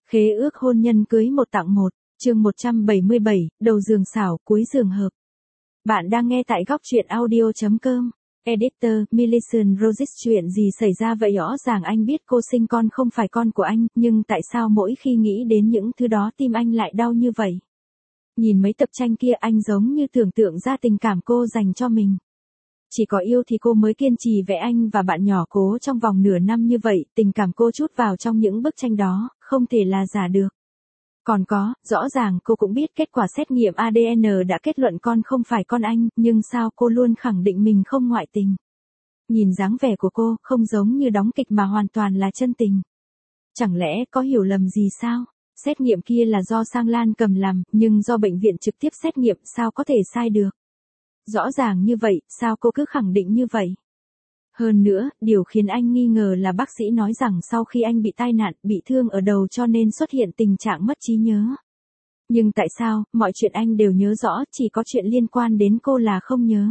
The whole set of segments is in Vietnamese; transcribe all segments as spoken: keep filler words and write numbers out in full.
Khế ước hôn nhân cưới một tặng một, chương một trăm bảy mươi bảy, đầu giường xảo, cuối giường hợp. Bạn đang nghe tại góc truyện audio.com. Editor, Millicent Rogers. Chuyện gì xảy ra vậy? Rõ ràng anh biết cô sinh con không phải con của anh, nhưng tại sao mỗi khi nghĩ đến những thứ đó tim anh lại đau như vậy? Nhìn mấy tập tranh kia anh giống như tưởng tượng ra tình cảm cô dành cho mình. Chỉ có yêu thì cô mới kiên trì vẽ anh và bạn nhỏ cố trong vòng nửa năm như vậy, tình cảm cô trút vào trong những bức tranh đó, không thể là giả được. Còn có, rõ ràng cô cũng biết kết quả xét nghiệm a đê en đã kết luận con không phải con anh, nhưng sao cô luôn khẳng định mình không ngoại tình. Nhìn dáng vẻ của cô, không giống như đóng kịch mà hoàn toàn là chân tình. Chẳng lẽ có hiểu lầm gì sao? Xét nghiệm kia là do Sang Lan cầm làm, nhưng do bệnh viện trực tiếp xét nghiệm sao có thể sai được. Rõ ràng như vậy, sao cô cứ khẳng định như vậy? Hơn nữa, điều khiến anh nghi ngờ là bác sĩ nói rằng sau khi anh bị tai nạn, bị thương ở đầu cho nên xuất hiện tình trạng mất trí nhớ. Nhưng tại sao, mọi chuyện anh đều nhớ rõ, chỉ có chuyện liên quan đến cô là không nhớ.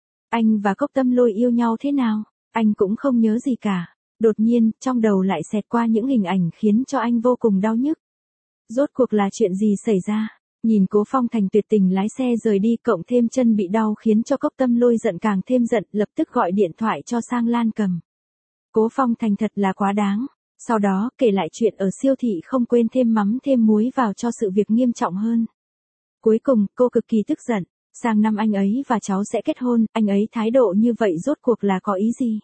Anh và Cốc Tâm Lôi yêu nhau thế nào? Anh cũng không nhớ gì cả. Đột nhiên, trong đầu lại xẹt qua những hình ảnh khiến cho anh vô cùng đau nhức. Rốt cuộc là chuyện gì xảy ra? Nhìn Cố Phong Thành tuyệt tình lái xe rời đi, cộng thêm chân bị đau khiến cho Cốc Tâm Lôi giận càng thêm giận, lập tức gọi điện thoại cho Sang Lan cầm. Cố Phong Thành thật là quá đáng. Sau đó, kể lại chuyện ở siêu thị, không quên thêm mắm thêm muối vào cho sự việc nghiêm trọng hơn. Cuối cùng, cô cực kỳ tức giận. Sang năm anh ấy và cháu sẽ kết hôn, anh ấy thái độ như vậy rốt cuộc là có ý gì?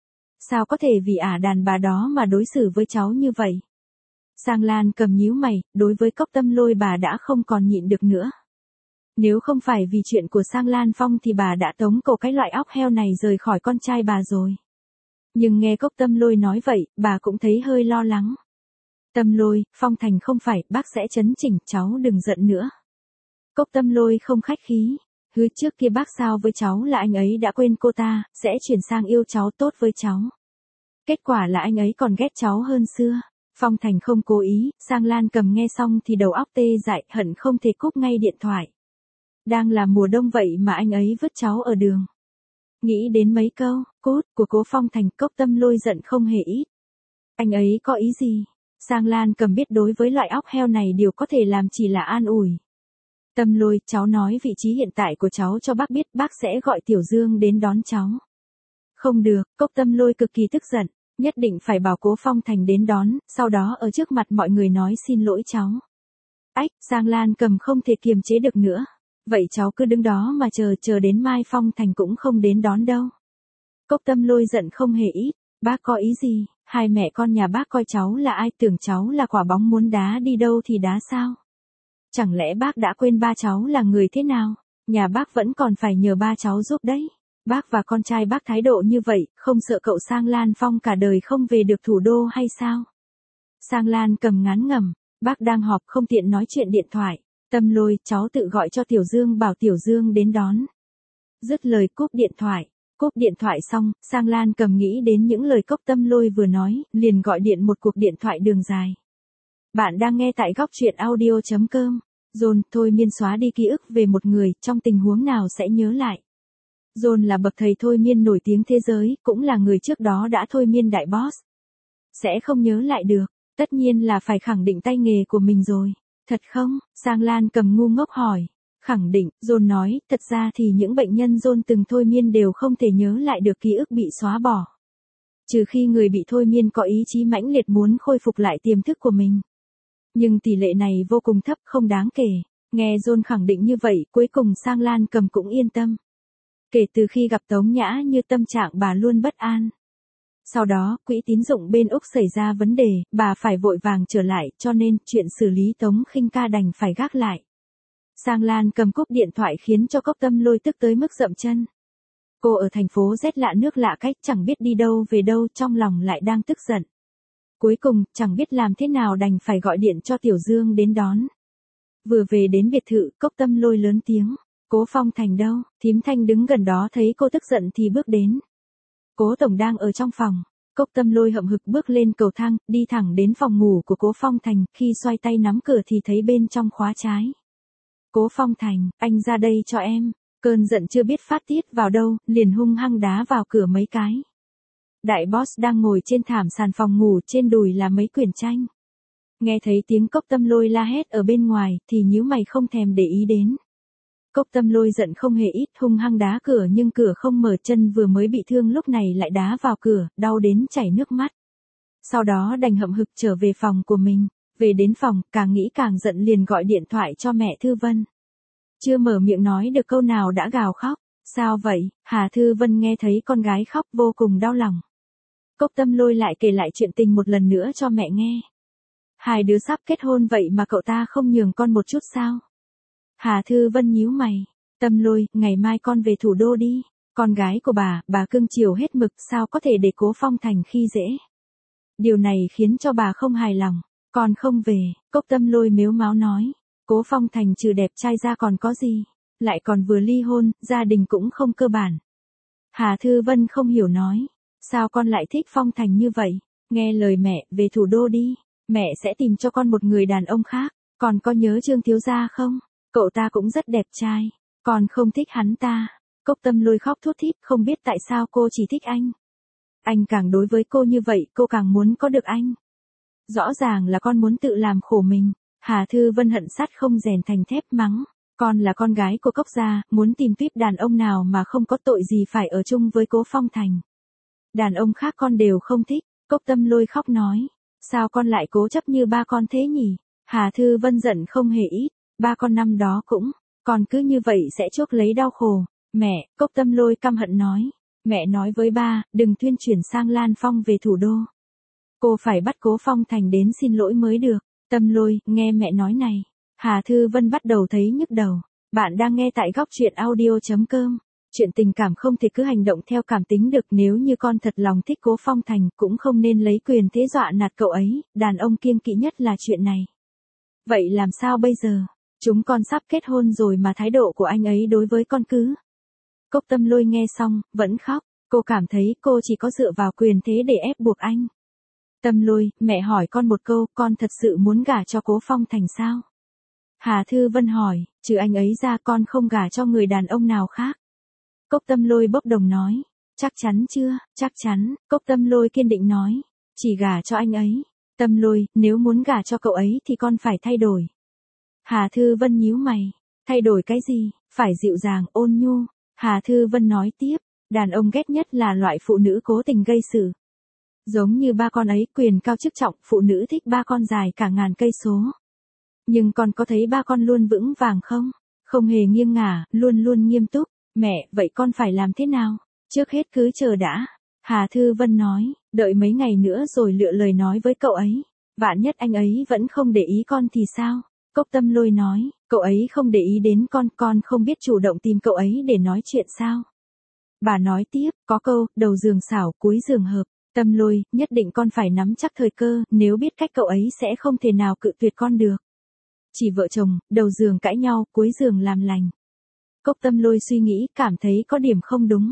Sao có thể vì ả đàn bà đó mà đối xử với cháu như vậy? Sang Lan cầm nhíu mày, đối với Cốc Tâm Lôi bà đã không còn nhịn được nữa. Nếu không phải vì chuyện của Sang Lan Phong thì bà đã tống cổ cái loại óc heo này rời khỏi con trai bà rồi. Nhưng nghe Cốc Tâm Lôi nói vậy, bà cũng thấy hơi lo lắng. Tâm Lôi, Phong Thành không phải, bác sẽ chấn chỉnh, cháu đừng giận nữa. Cốc Tâm Lôi không khách khí. Hứa trước kia bác sao với cháu là anh ấy đã quên cô ta, sẽ chuyển sang yêu cháu, tốt với cháu. Kết quả là anh ấy còn ghét cháu hơn xưa. Phong Thành không cố ý, Sang Lan cầm nghe xong thì đầu óc tê dại, hận không thể cúp ngay điện thoại. Đang là mùa đông vậy mà anh ấy vứt cháu ở đường. Nghĩ đến mấy câu, cốt của Cố Phong Thành, Cốc Tâm Lôi giận không hề ít. Anh ấy có ý gì? Sang Lan cầm biết đối với loại óc heo này điều có thể làm chỉ là an ủi. Tâm Lôi, cháu nói vị trí hiện tại của cháu cho bác biết, bác sẽ gọi Tiểu Dương đến đón cháu. Không được, Cốc Tâm Lôi cực kỳ tức giận. Nhất định phải bảo Cố Phong Thành đến đón, sau đó ở trước mặt mọi người nói xin lỗi cháu. Ách, Sang Lan cầm không thể kiềm chế được nữa. Vậy cháu cứ đứng đó mà chờ, chờ đến mai Phong Thành cũng không đến đón đâu. Cốc Tâm Lôi giận không hề ít. Bác có ý gì? Hai mẹ con nhà bác coi cháu là ai, tưởng cháu là quả bóng muốn đá đi đâu thì đá sao? Chẳng lẽ bác đã quên ba cháu là người thế nào? Nhà bác vẫn còn phải nhờ ba cháu giúp đấy. Bác và con trai bác thái độ như vậy, không sợ cậu Sang Lan Phong cả đời không về được thủ đô hay sao? Sang Lan cầm ngán ngẩm, bác đang họp không tiện nói chuyện điện thoại. Tâm Lôi, cháu tự gọi cho Tiểu Dương, bảo Tiểu Dương đến đón. Dứt lời cúp điện thoại. Cúp điện thoại xong, Sang Lan cầm nghĩ đến những lời Cốc Tâm Lôi vừa nói, liền gọi điện một cuộc điện thoại đường dài. Bạn đang nghe tại góc truyện audio.com. John, thôi miên xóa đi ký ức về một người, trong tình huống nào sẽ nhớ lại. John là bậc thầy thôi miên nổi tiếng thế giới, cũng là người trước đó đã thôi miên đại boss. Sẽ không nhớ lại được, tất nhiên là phải khẳng định tay nghề của mình rồi. Thật không? Sang Lan cầm ngu ngốc hỏi. Khẳng định, John nói, thật ra thì những bệnh nhân John từng thôi miên đều không thể nhớ lại được ký ức bị xóa bỏ. Trừ khi người bị thôi miên có ý chí mãnh liệt muốn khôi phục lại tiềm thức của mình. Nhưng tỷ lệ này vô cùng thấp, không đáng kể. Nghe John khẳng định như vậy, cuối cùng Sang Lan cầm cũng yên tâm. Kể từ khi gặp Tống Nhã Như, tâm trạng bà luôn bất an. Sau đó, quỹ tín dụng bên Úc xảy ra vấn đề, bà phải vội vàng trở lại, cho nên chuyện xử lý Tống Khinh Ca đành phải gác lại. Sang Lan cầm cúp điện thoại khiến cho Cốc Tâm Lôi tức tới mức dậm chân. Cô ở thành phố rét lạ nước lạ cách, chẳng biết đi đâu về đâu, trong lòng lại đang tức giận. Cuối cùng, chẳng biết làm thế nào đành phải gọi điện cho Tiểu Dương đến đón. Vừa về đến biệt thự, Cốc Tâm Lôi lớn tiếng. Cố Phong Thành đâu? Thím Thanh đứng gần đó thấy cô tức giận thì bước đến. Cố tổng đang ở trong phòng. Cốc Tâm Lôi hậm hực bước lên cầu thang, đi thẳng đến phòng ngủ của Cố Phong Thành, khi xoay tay nắm cửa thì thấy bên trong khóa trái. Cố Phong Thành, anh ra đây cho em. Cơn giận chưa biết phát tiết vào đâu, liền hung hăng đá vào cửa mấy cái. Đại boss đang ngồi trên thảm sàn phòng ngủ, trên đùi là mấy quyển tranh. Nghe thấy tiếng Cốc Tâm Lôi la hét ở bên ngoài thì nhíu mày không thèm để ý đến. Cốc Tâm Lôi giận không hề ít, hung hăng đá cửa nhưng cửa không mở, chân vừa mới bị thương lúc này lại đá vào cửa, đau đến chảy nước mắt. Sau đó đành hậm hực trở về phòng của mình, về đến phòng, càng nghĩ càng giận liền gọi điện thoại cho mẹ Thư Vân. Chưa mở miệng nói được câu nào đã gào khóc. Sao vậy? Hà Thư Vân nghe thấy con gái khóc vô cùng đau lòng. Cốc Tâm Lôi lại kể lại chuyện tình một lần nữa cho mẹ nghe. Hai đứa sắp kết hôn vậy mà cậu ta không nhường con một chút sao? Hà Thư Vân nhíu mày. Tâm Lôi, ngày mai con về thủ đô đi. Con gái của bà, bà cưng chiều hết mực, sao có thể để Cố Phong Thành khi dễ. Điều này khiến cho bà không hài lòng. Con không về, Cốc Tâm Lôi mếu máo nói. Cố Phong Thành trừ đẹp trai ra còn có gì? Lại còn vừa ly hôn, gia đình cũng không cơ bản. Hà Thư Vân không hiểu nói. Sao con lại thích Phong Thành như vậy? Nghe lời mẹ, về thủ đô đi. Mẹ sẽ tìm cho con một người đàn ông khác. Con có nhớ Trương thiếu gia không? Cậu ta cũng rất đẹp trai. Con không thích hắn ta. Cốc Tâm Lôi khóc thút thít, không biết tại sao cô chỉ thích anh. Anh càng đối với cô như vậy, cô càng muốn có được anh. Rõ ràng là con muốn tự làm khổ mình. Hà Thư Vân hận sắt không rèn thành thép mắng. Con là con gái của Cốc gia, muốn tìm tuyếp đàn ông nào mà không có tội gì phải ở chung với Cố Phong Thành. Đàn ông khác con đều không thích. Cốc Tâm Lôi khóc nói. Sao con lại cố chấp như ba con thế nhỉ? Hà Thư Vân giận không hề ít. Ba con năm đó cũng. Con cứ như vậy sẽ chuốc lấy đau khổ. Mẹ, Cốc Tâm Lôi căm hận nói. Mẹ nói với ba, đừng tuyên chuyển sang Lan Phong về thủ đô. Cô phải bắt Cố Phong Thành đến xin lỗi mới được. Tâm Lôi, nghe mẹ nói này. Hà Thư Vân bắt đầu thấy nhức đầu. Bạn đang nghe tại góc truyện audio.com. Chuyện tình cảm không thể cứ hành động theo cảm tính được, nếu như con thật lòng thích Cố Phong Thành cũng không nên lấy quyền thế dọa nạt cậu ấy, đàn ông kiêng kỵ nhất là chuyện này. Vậy làm sao bây giờ? Chúng con sắp kết hôn rồi mà thái độ của anh ấy đối với con cứ. Cốc Tâm Lôi nghe xong, vẫn khóc, cô cảm thấy cô chỉ có dựa vào quyền thế để ép buộc anh. Tâm Lôi, mẹ hỏi con một câu, con thật sự muốn gả cho Cố Phong Thành sao? Hà Thư Vân hỏi, trừ anh ấy ra con không gả cho người đàn ông nào khác. Cốc Tâm Lôi bốc đồng nói, chắc chắn chưa? Chắc chắn. Cốc Tâm Lôi kiên định nói, chỉ gả cho anh ấy. Tâm Lôi, nếu muốn gả cho cậu ấy thì con phải thay đổi. Hà Thư Vân nhíu mày, thay đổi cái gì? Phải dịu dàng, ôn nhu. Hà Thư Vân nói tiếp, đàn ông ghét nhất là loại phụ nữ cố tình gây sự. Giống như ba con ấy, quyền cao chức trọng, phụ nữ thích ba con dài cả ngàn cây số. Nhưng con có thấy ba con luôn vững vàng không? Không hề nghiêng ngả, luôn luôn nghiêm túc. Mẹ, vậy con phải làm thế nào? Trước hết cứ chờ đã. Hà Thư Vân nói, đợi mấy ngày nữa rồi lựa lời nói với cậu ấy. Vạn nhất anh ấy vẫn không để ý con thì sao? Cốc Tâm Lôi nói, cậu ấy không để ý đến con, con không biết chủ động tìm cậu ấy để nói chuyện sao? Bà nói tiếp, có câu, đầu giường xảo, cuối giường hợp. Tâm Lôi, nhất định con phải nắm chắc thời cơ, nếu biết cách cậu ấy sẽ không thể nào cự tuyệt con được. Chỉ vợ chồng, đầu giường cãi nhau, cuối giường làm lành. Cốc Tâm Lôi suy nghĩ, cảm thấy có điểm không đúng.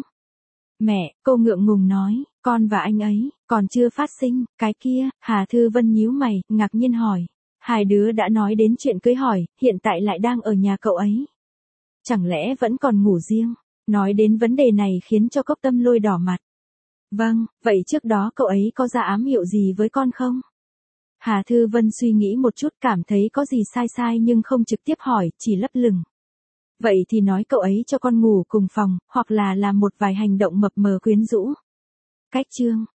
Mẹ, cô ngượng ngùng nói, con và anh ấy, còn chưa phát sinh, cái kia. Hà Thư Vân nhíu mày, ngạc nhiên hỏi. Hai đứa đã nói đến chuyện cưới hỏi, hiện tại lại đang ở nhà cậu ấy. Chẳng lẽ vẫn còn ngủ riêng? Nói đến vấn đề này khiến cho Cốc Tâm Lôi đỏ mặt. Vâng, vậy trước đó cậu ấy có ra ám hiệu gì với con không? Hà Thư Vân suy nghĩ một chút, cảm thấy có gì sai sai nhưng không trực tiếp hỏi, chỉ lấp lửng. Vậy thì nói cậu ấy cho con ngủ cùng phòng, hoặc là làm một vài hành động mập mờ quyến rũ. Cách chương,